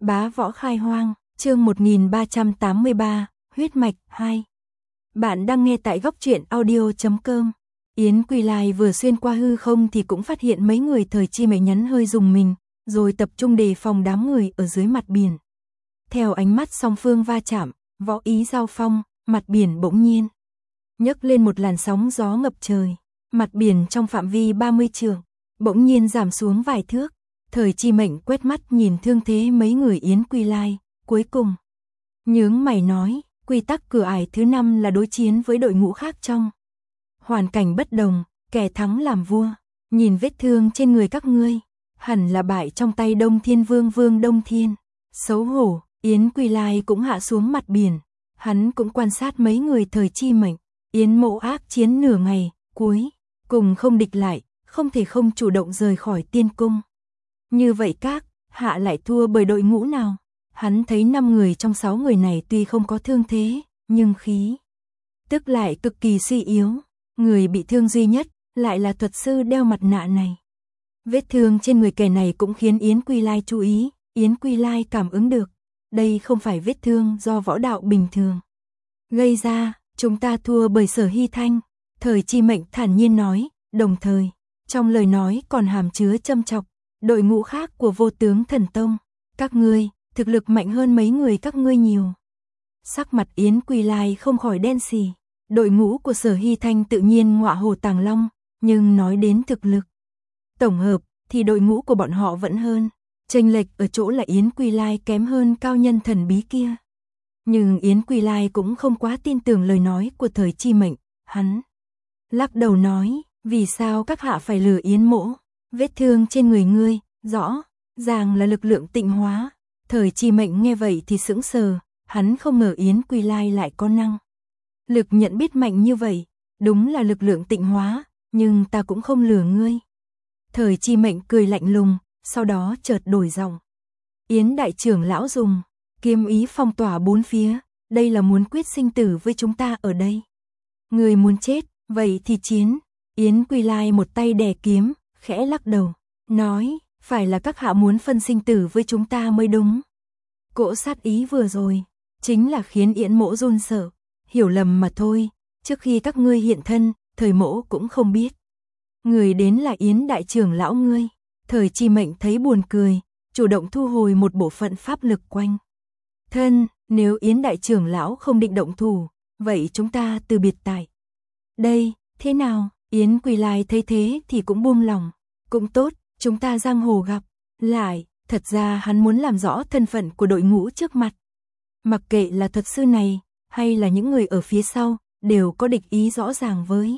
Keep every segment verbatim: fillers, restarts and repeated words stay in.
Bá Võ Khai Hoang, chương một nghìn ba trăm tám mươi ba, huyết mạch hai. Bạn đang nghe tại góc truyện audio chấm com. Yến Quỳ Lai vừa xuyên qua hư không thì cũng phát hiện mấy người Thời Chi Mệnh nhắn hơi dùng mình, rồi tập trung đề phòng đám người ở dưới mặt biển. Theo ánh mắt song phương va chạm, võ ý giao phong, mặt biển bỗng nhiên nhấc lên một làn sóng gió ngập trời. Mặt biển trong phạm vi ba mươi trượng bỗng nhiên giảm xuống vài thước. Thời Chi Mệnh quét mắt nhìn thương thế mấy người Yến Quỳ Lai, cuối cùng nhướng mày nói, quy tắc cửa ải thứ năm là đối chiến với đội ngũ khác trong hoàn cảnh bất đồng, kẻ thắng làm vua. Nhìn vết thương trên người các ngươi, hẳn là bại trong tay Đông Thiên Vương Vương Đông Thiên. Xấu hổ, Yến Quỳ Lai cũng hạ xuống mặt biển, hắn cũng quan sát mấy người Thời Chi Mệnh. Yến Mộ ác chiến nửa ngày, cuối cùng không địch lại, không thể không chủ động rời khỏi tiên cung. Như vậy các hạ lại thua bởi đội ngũ nào? Hắn thấy năm người trong sáu người này tuy không có thương thế, nhưng khí tức lại cực kỳ suy yếu. Người bị thương duy nhất lại là thuật sư đeo mặt nạ này. Vết thương trên người kẻ này cũng khiến Yến Quỳ Lai chú ý. Yến Quỳ Lai cảm ứng được, đây không phải vết thương do võ đạo bình thường gây ra. Chúng ta thua bởi Sở Hy Thanh, Thời Chi Mệnh thản nhiên nói, đồng thời trong lời nói còn hàm chứa châm chọc đội ngũ khác của Vô Tướng Thần Tông. Các ngươi thực lực mạnh hơn mấy người các ngươi nhiều. Sắc mặt Yến Quỳ Lai không khỏi đen xì. Đội ngũ của Sở Hy Thanh tự nhiên ngọa hổ tàng long, nhưng nói đến thực lực tổng hợp thì đội ngũ của bọn họ vẫn hơn. Chênh lệch ở chỗ là Yến Quỳ Lai kém hơn cao nhân thần bí kia. Nhưng Yến Quỳ Lai cũng không quá tin tưởng lời nói của Thời Chi Mệnh. Hắn lắc đầu nói, vì sao các hạ phải lừa Yến Mỗ? Vết thương trên người ngươi, rõ ràng là lực lượng tịnh hóa. Thời Chi Mệnh nghe vậy thì sững sờ, hắn không ngờ Yến Quỳ Lai lại có năng lực nhận biết mạnh như vậy. Đúng là lực lượng tịnh hóa, nhưng ta cũng không lừa ngươi. Thời Chi Mệnh cười lạnh lùng, sau đó chợt đổi giọng. Yến đại trưởng lão dùng kiếm ý phong tỏa bốn phía, đây là muốn quyết sinh tử với chúng ta ở đây. Người muốn chết, vậy thì chiến. Yến Quỳ Lai một tay đè kiếm, khẽ lắc đầu, nói, phải là các hạ muốn phân sinh tử với chúng ta mới đúng. Cỗ sát ý vừa rồi, chính là khiến Yến Mỗ run sợ, hiểu lầm mà thôi. Trước khi các ngươi hiện thân, Thời Mỗ cũng không biết người đến là Yến đại trưởng lão ngươi. Thời Chi Mệnh thấy buồn cười, chủ động thu hồi một bộ phận pháp lực quanh thân. Nếu Yến đại trưởng lão không định động thủ, vậy chúng ta từ biệt tại đây, thế nào? Yến Quỳ Lai thấy thế thì cũng buông lòng. Cũng tốt, chúng ta giang hồ gặp lại. Thật ra hắn muốn làm rõ thân phận của đội ngũ trước mặt. Mặc kệ là thuật sư này, hay là những người ở phía sau, đều có địch ý rõ ràng với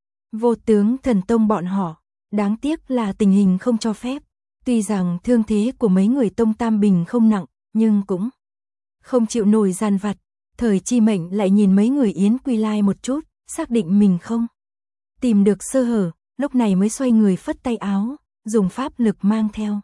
Vô Tướng Thần Tông bọn họ. Đáng tiếc là tình hình không cho phép. Tuy rằng thương thế của mấy người Tông Tam Bình không nặng, nhưng cũng không chịu nổi gian vặt. Thời Chi Mệnh lại nhìn mấy người Yến Quỳ Lai một chút, xác định mình không tìm được sơ hở, lúc này mới xoay người phất tay áo, dùng pháp lực mang theo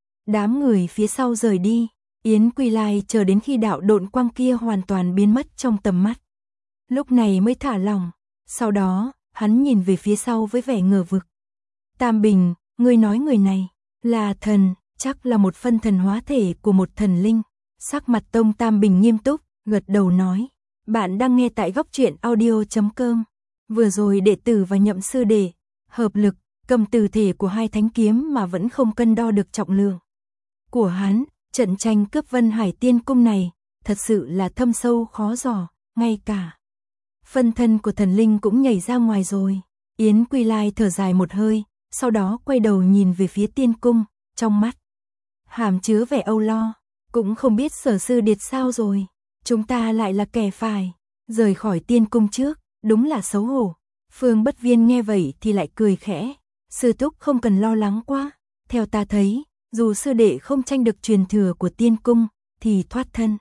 đám người phía sau rời đi. Yến Quỳ Lai chờ đến khi đạo độn quang kia hoàn toàn biến mất trong tầm mắt, lúc này mới thả lòng. Sau đó, hắn nhìn về phía sau với vẻ ngờ vực. Tam Bình, ngươi nói người này là thần, chắc là một phân thần hóa thể của một thần linh. Sắc mặt Tông Tam Bình nghiêm túc, gật đầu nói, bạn đang nghe tại góc truyện audio chấm com. Vừa rồi đệ tử và nhậm sư đệ hợp lực cầm từ thể của hai thánh kiếm mà vẫn không cân đo được trọng lượng của hắn. Trận tranh cướp Vân Hải Tiên Cung này thật sự là thâm sâu khó dò, ngay cả phân thân của thần linh cũng nhảy ra ngoài rồi. Yến Quỳ Lai thở dài một hơi, sau đó quay đầu nhìn về phía tiên cung, trong mắt hàm chứa vẻ âu lo. Cũng không biết Sở sư điệt sao rồi, chúng ta lại là kẻ phải rời khỏi tiên cung trước, đúng là xấu hổ. Phương Bất Viên nghe vậy thì lại cười khẽ, sư thúc không cần lo lắng quá. Theo ta thấy, dù sư đệ không tranh được truyền thừa của tiên cung, thì thoát thân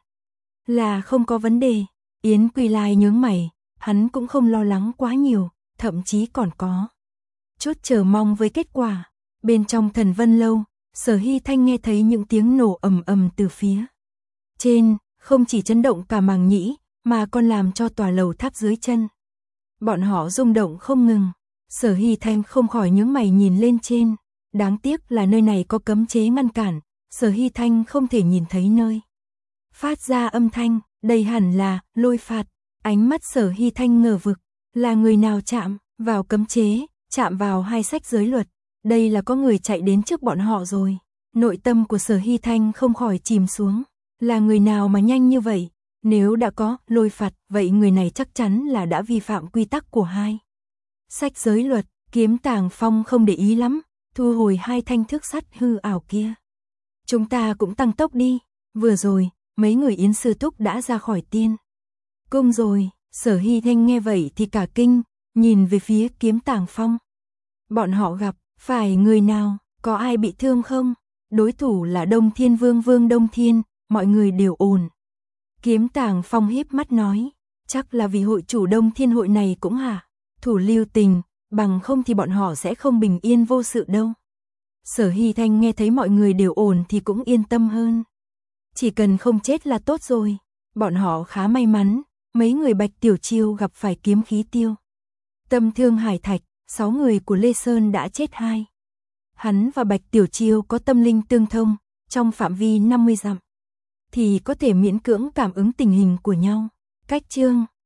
là không có vấn đề. Yến Quỳ Lai nhướng mày, hắn cũng không lo lắng quá nhiều, thậm chí còn có chút chờ mong với kết quả. Bên trong Thần Vân Lâu, Sở Hy Thanh nghe thấy những tiếng nổ ầm ầm từ phía trên, không chỉ chấn động cả màng nhĩ, mà còn làm cho tòa lầu tháp dưới chân bọn họ rung động không ngừng. Sở Hy Thanh không khỏi nhướng mày nhìn lên trên. Đáng tiếc là nơi này có cấm chế ngăn cản, Sở Hy Thanh không thể nhìn thấy nơi phát ra âm thanh, đây hẳn là lôi phạt. Ánh mắt Sở Hy Thanh ngờ vực, là người nào chạm vào cấm chế, chạm vào hai sách giới luật, đây là có người chạy đến trước bọn họ rồi. Nội tâm của Sở Hy Thanh không khỏi chìm xuống, là người nào mà nhanh như vậy, nếu đã có lôi phạt, vậy người này chắc chắn là đã vi phạm quy tắc của hai sách giới luật. Kiếm Tàng Phong không để ý lắm, thu hồi hai thanh thước sắt hư ảo kia. Chúng ta cũng tăng tốc đi, vừa rồi, mấy người Yến Sư Túc đã ra khỏi tiên cung rồi. Sở Hy Thanh nghe vậy thì cả kinh, nhìn về phía Kiếm Tàng Phong. Bọn họ gặp phải người nào, có ai bị thương không? Đối thủ là Đông Thiên Vương Vương Đông Thiên, mọi người đều ổn. Kiếm Tàng Phong híp mắt nói, chắc là vì hội chủ Đông Thiên hội này cũng hả? Thủ lưu tình, bằng không thì bọn họ sẽ không bình yên vô sự đâu. Sở Hy Thanh nghe thấy mọi người đều ổn thì cũng yên tâm hơn. Chỉ cần không chết là tốt rồi. Bọn họ khá may mắn, mấy người Bạch Tiểu Chiêu gặp phải kiếm khí tiêu Tâm Thương Hải Thạch, sáu người của Lê Sơn đã chết hai. Hắn và Bạch Tiểu Chiêu có tâm linh tương thông, trong phạm vi năm mươi dặm thì có thể miễn cưỡng cảm ứng tình hình của nhau. Cách chương